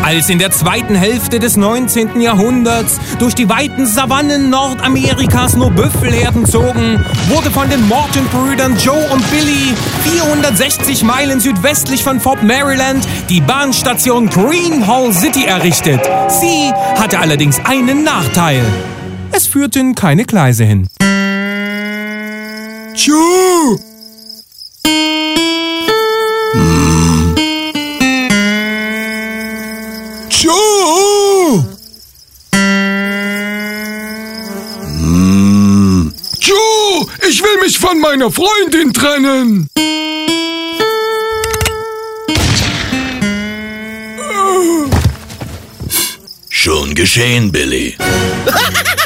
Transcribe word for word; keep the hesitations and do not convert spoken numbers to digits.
Als in der zweiten Hälfte des neunzehnten Jahrhunderts durch die weiten Savannen Nordamerikas nur Büffelherden zogen, wurde von den Morton-Brüdern Joe und Billy vierhundertsechzig Meilen südwestlich von Fort Maryland die Bahnstation Greenhall City errichtet. Sie hatte allerdings einen Nachteil. Es führten keine Gleise hin. Joe! Hm. Joe! Hm. Joe, ich will mich von meiner Freundin trennen. Schon geschehen, Billy.